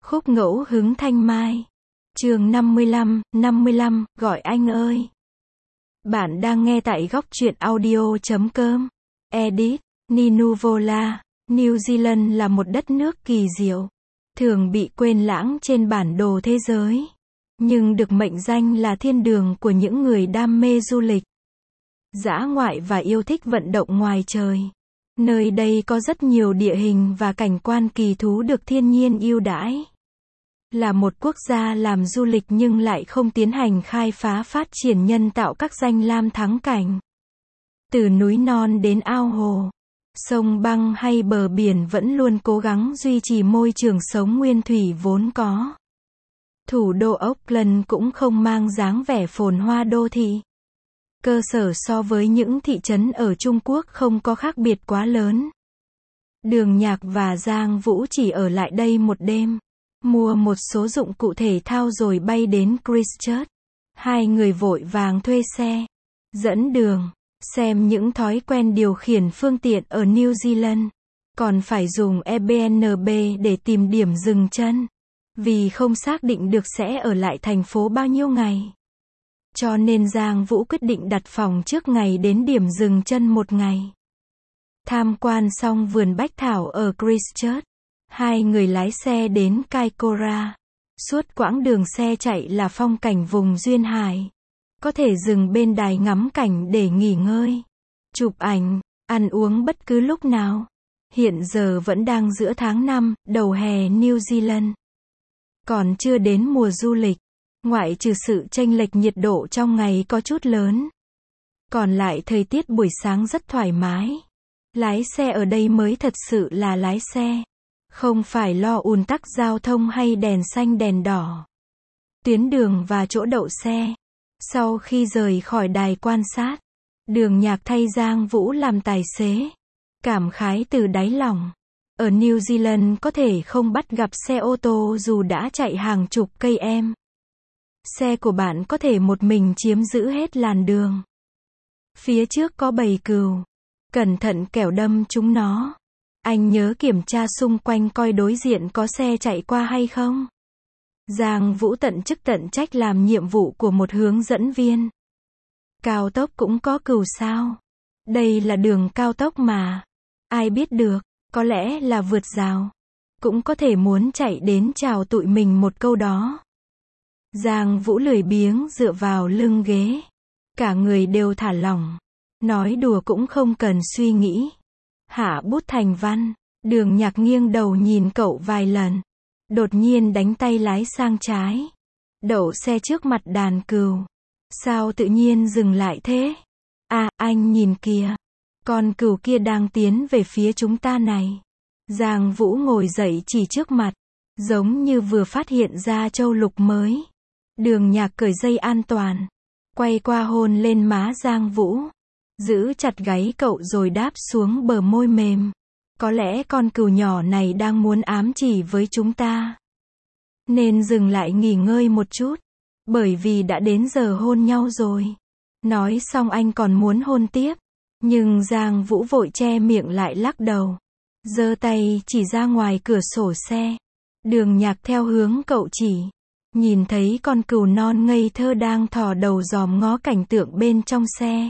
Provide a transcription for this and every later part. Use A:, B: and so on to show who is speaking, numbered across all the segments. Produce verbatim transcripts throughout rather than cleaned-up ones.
A: Khúc ngẫu hứng thanh mai. Chương năm mươi lăm, năm mươi lăm, gọi anh ơi. Bạn đang nghe tại góc truyện audio chấm com. Edit, Ninuvola, New Zealand là một đất nước kỳ diệu, thường bị quên lãng trên bản đồ thế giới, nhưng được mệnh danh là thiên đường của những người đam mê du lịch, dã ngoại và yêu thích vận động ngoài trời. Nơi đây có rất nhiều địa hình và cảnh quan kỳ thú được thiên nhiên ưu đãi. Là một quốc gia làm du lịch nhưng lại không tiến hành khai phá phát triển nhân tạo các danh lam thắng cảnh. Từ núi non đến ao hồ, sông băng hay bờ biển vẫn luôn cố gắng duy trì môi trường sống nguyên thủy vốn có. Thủ đô Auckland cũng không mang dáng vẻ phồn hoa đô thị. Cơ sở so với những thị trấn ở Trung Quốc không có khác biệt quá lớn. Đường Nhạc và Giang Vũ chỉ ở lại đây một đêm, mua một số dụng cụ thể thao rồi bay đến Christchurch. Hai người vội vàng thuê xe, dẫn đường, xem những thói quen điều khiển phương tiện ở New Zealand. Còn phải dùng Airbnb để tìm điểm dừng chân, vì không xác định được sẽ ở lại thành phố bao nhiêu ngày. Cho nên Giang Vũ quyết định đặt phòng trước ngày đến điểm dừng chân một ngày. Tham quan xong vườn bách thảo ở Christchurch, hai người lái xe đến Kaikoura. Suốt quãng đường xe chạy là phong cảnh vùng duyên hải. Có thể dừng bên đài ngắm cảnh để nghỉ ngơi, chụp ảnh, ăn uống bất cứ lúc nào. Hiện giờ vẫn đang giữa tháng năm, đầu hè New Zealand. Còn chưa đến mùa du lịch, ngoại trừ sự chênh lệch nhiệt độ trong ngày có chút lớn. Còn lại thời tiết buổi sáng rất thoải mái. Lái xe ở đây mới thật sự là lái xe. Không phải lo ùn tắc giao thông hay đèn xanh đèn đỏ. Tuyến đường và chỗ đậu xe. Sau khi rời khỏi đài quan sát, Đường Nhạc thay Giang Vũ làm tài xế. Cảm khái từ đáy lòng. Ở New Zealand có thể không bắt gặp xe ô tô dù đã chạy hàng chục cây em. Xe của bạn có thể một mình chiếm giữ hết làn đường. Phía trước có bầy cừu. Cẩn thận kẻo đâm chúng nó. Anh nhớ kiểm tra xung quanh coi đối diện có xe chạy qua hay không. Giang Vũ tận chức tận trách làm nhiệm vụ của một hướng dẫn viên. Cao tốc cũng có cừu sao? Đây là đường cao tốc mà. Ai biết được, có lẽ là vượt rào. Cũng có thể muốn chạy đến chào tụi mình một câu đó. Giang Vũ lười biếng dựa vào lưng ghế. Cả người đều thả lỏng. Nói đùa cũng không cần suy nghĩ. Hạ bút thành văn. Đường Nhạc nghiêng đầu nhìn cậu vài lần. Đột nhiên đánh tay lái sang trái. Đậu xe trước mặt đàn cừu. Sao tự nhiên dừng lại thế? À, anh nhìn kìa. Con cừu kia đang tiến về phía chúng ta này. Giang Vũ ngồi dậy chỉ trước mặt. Giống như vừa phát hiện ra châu lục mới. Đường Nhạc cởi dây an toàn. Quay qua hôn lên má Giang Vũ. Giữ chặt gáy cậu rồi đáp xuống bờ môi mềm. Có lẽ con cừu nhỏ này đang muốn ám chỉ với chúng ta. Nên dừng lại nghỉ ngơi một chút. Bởi vì đã đến giờ hôn nhau rồi. Nói xong anh còn muốn hôn tiếp. Nhưng Giang Vũ vội che miệng lại lắc đầu. Giơ tay chỉ ra ngoài cửa sổ xe. Đường Nhạc theo hướng cậu chỉ. Nhìn thấy con cừu non ngây thơ đang thò đầu dòm ngó cảnh tượng bên trong xe.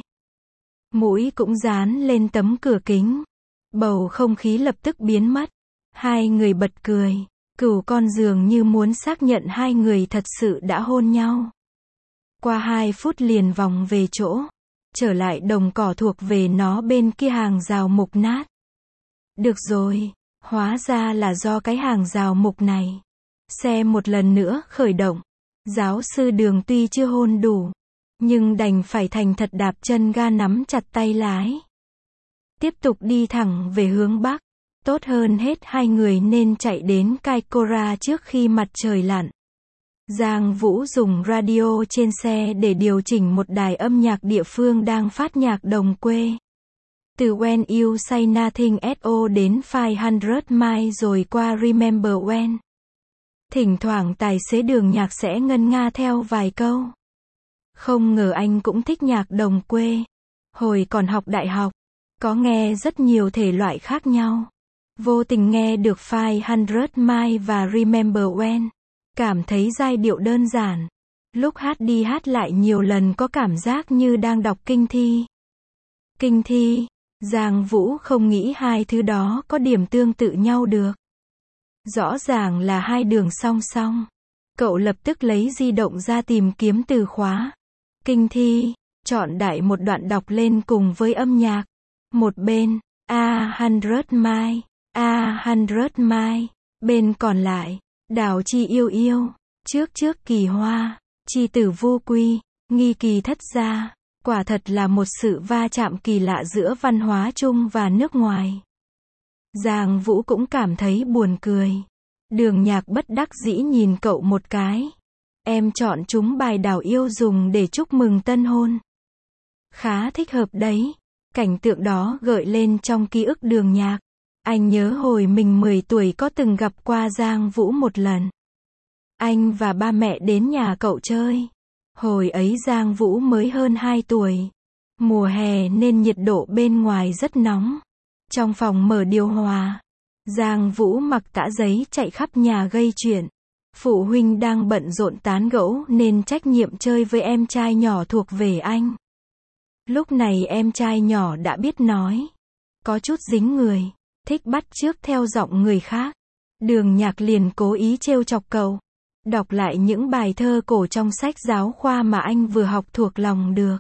A: Mũi cũng dán lên tấm cửa kính. Bầu không khí lập tức biến mất. Hai người bật cười. Cừu con dường như muốn xác nhận hai người thật sự đã hôn nhau. Qua hai phút liền vòng về chỗ. Trở lại đồng cỏ thuộc về nó bên kia hàng rào mục nát. Được rồi. Hóa ra là do cái hàng rào mục này. Xe một lần nữa khởi động. Giáo sư Đường tuy chưa hôn đủ. Nhưng đành phải thành thật đạp chân ga nắm chặt tay lái. Tiếp tục đi thẳng về hướng Bắc. Tốt hơn hết hai người nên chạy đến Kaikoura trước khi mặt trời lặn. Giang Vũ dùng radio trên xe để điều chỉnh một đài âm nhạc địa phương đang phát nhạc đồng quê. Từ When You Say Nothing at All đến five hundred miles rồi qua Remember When. Thỉnh thoảng tài xế Đường Nhạc sẽ ngân nga theo vài câu. Không ngờ anh cũng thích nhạc đồng quê. Hồi còn học đại học, có nghe rất nhiều thể loại khác nhau. Vô tình nghe được Five Hundred Miles và Remember When. Cảm thấy giai điệu đơn giản. Lúc hát đi hát lại nhiều lần có cảm giác như đang đọc kinh thi. Kinh thi. Giang Vũ không nghĩ hai thứ đó có điểm tương tự nhau được. Rõ ràng là hai đường song song. Cậu lập tức lấy di động ra tìm kiếm từ khóa. Kinh thi. Chọn đại một đoạn đọc lên cùng với âm nhạc. Một bên, A Hundred Miles, A Hundred Miles. Bên còn lại, đào chi yêu yêu. Trước trước kỳ hoa, chi tử vô quy, nghi kỳ thất gia. Quả thật là một sự va chạm kỳ lạ giữa văn hóa Trung và nước ngoài. Giang Vũ cũng cảm thấy buồn cười. Đường Nhạc bất đắc dĩ nhìn cậu một cái. Em chọn chúng bài đào yêu dùng để chúc mừng tân hôn. Khá thích hợp đấy. Cảnh tượng đó gợi lên trong ký ức Đường Nhạc. Anh nhớ hồi mình mười tuổi có từng gặp qua Giang Vũ một lần. Anh và ba mẹ đến nhà cậu chơi. Hồi ấy Giang Vũ mới hơn hai tuổi. Mùa hè nên nhiệt độ bên ngoài rất nóng. Trong phòng mở điều hòa. Giang Vũ mặc tã giấy chạy khắp nhà gây chuyện. Phụ huynh đang bận rộn tán gẫu nên trách nhiệm chơi với em trai nhỏ thuộc về anh. Lúc này em trai nhỏ đã biết nói. Có chút dính người. Thích bắt chước theo giọng người khác. Đường Nhạc liền cố ý trêu chọc cậu. Đọc lại những bài thơ cổ trong sách giáo khoa mà anh vừa học thuộc lòng được.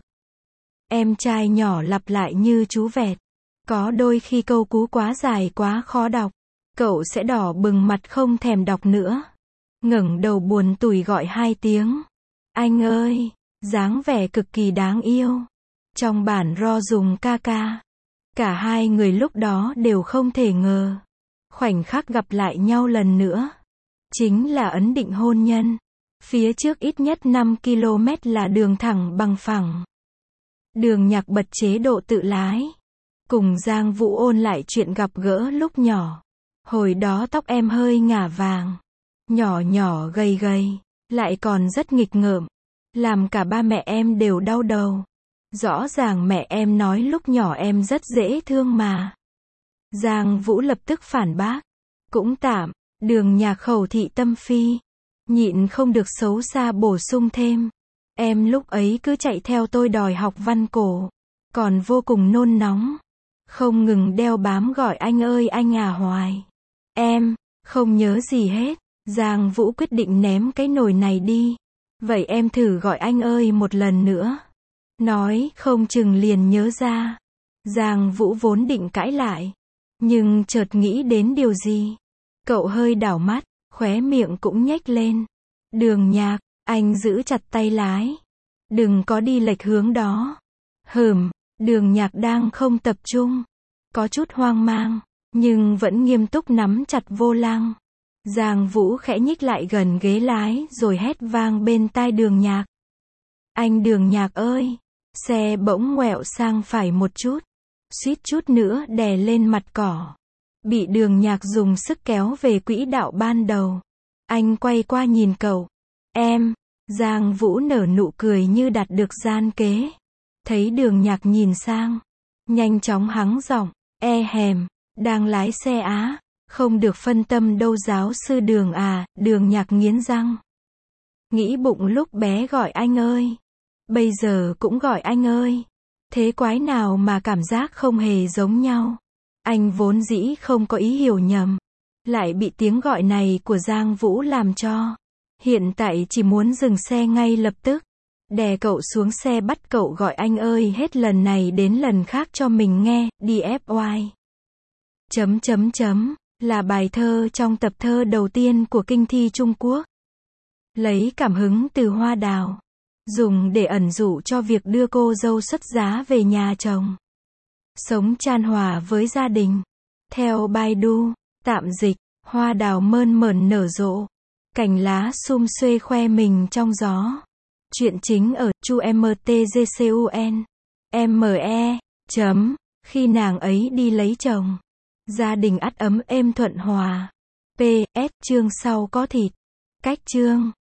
A: Em trai nhỏ lặp lại như chú vẹt. Có đôi khi câu cú quá dài quá khó đọc. Cậu sẽ đỏ bừng mặt không thèm đọc nữa. Ngẩng đầu buồn tủi gọi hai tiếng. Anh ơi! Dáng vẻ cực kỳ đáng yêu. Trong bản ro dùng ca ca. Cả hai người lúc đó đều không thể ngờ. Khoảnh khắc gặp lại nhau lần nữa. Chính là ấn định hôn nhân. Phía trước ít nhất năm ki lô mét là đường thẳng bằng phẳng. Đường Nhạc bật chế độ tự lái. Cùng Giang Vũ ôn lại chuyện gặp gỡ lúc nhỏ. Hồi đó tóc em hơi ngả vàng. Nhỏ nhỏ gầy gầy. Lại còn rất nghịch ngợm. Làm cả ba mẹ em đều đau đầu. Rõ ràng mẹ em nói lúc nhỏ em rất dễ thương mà. Giang Vũ lập tức phản bác. Cũng tạm. Đường Nhạc khẩu thị tâm phi. Nhịn không được xấu xa bổ sung thêm. Em lúc ấy cứ chạy theo tôi đòi học văn cổ. Còn vô cùng nôn nóng. Không ngừng đeo bám gọi anh ơi anh à hoài. Em, không nhớ gì hết. Giang Vũ quyết định ném cái nồi này đi. Vậy em thử gọi anh ơi một lần nữa. Nói không chừng liền nhớ ra. Giang Vũ vốn định cãi lại. Nhưng chợt nghĩ đến điều gì. Cậu hơi đảo mắt, khóe miệng cũng nhếch lên. Đường Nhạc, anh giữ chặt tay lái. Đừng có đi lệch hướng đó. Hừm, Đường Nhạc đang không tập trung. Có chút hoang mang, nhưng vẫn nghiêm túc nắm chặt vô lăng. Giang Vũ khẽ nhích lại gần ghế lái rồi hét vang bên tai Đường Nhạc. Anh Đường Nhạc ơi! Xe bỗng ngoẹo sang phải một chút. Suýt chút nữa đè lên mặt cỏ. Bị Đường Nhạc dùng sức kéo về quỹ đạo ban đầu. Anh quay qua nhìn cậu. Em! Giang Vũ nở nụ cười như đạt được gian kế. Thấy Đường Nhạc nhìn sang. Nhanh chóng hắng giọng. E hèm! Đang lái xe á! Không được phân tâm đâu giáo sư Đường à! Đường Nhạc nghiến răng. Nghĩ bụng lúc bé gọi anh ơi. Bây giờ cũng gọi anh ơi. Thế quái nào mà cảm giác không hề giống nhau. Anh vốn dĩ không có ý hiểu nhầm. Lại bị tiếng gọi này của Giang Vũ làm cho. Hiện tại chỉ muốn dừng xe ngay lập tức. Đè cậu xuống xe bắt cậu gọi anh ơi hết lần này đến lần khác cho mình nghe. đê ép oai. Chấm chấm chấm. Là bài thơ trong tập thơ đầu tiên của kinh thi Trung Quốc. Lấy cảm hứng từ hoa đào. Dùng để ẩn dụ cho việc đưa cô dâu xuất giá về nhà chồng. Sống chan hòa với gia đình. Theo Baidu, tạm dịch, hoa đào mơn mởn nở rộ. Cành lá sum xuê khoe mình trong gió. Chuyện chính ở chu mtgcun. Me. Chấm. Khi nàng ấy đi lấy chồng. Gia đình ắt ấm êm thuận hòa. pê ét chương sau có thịt. Cách chương.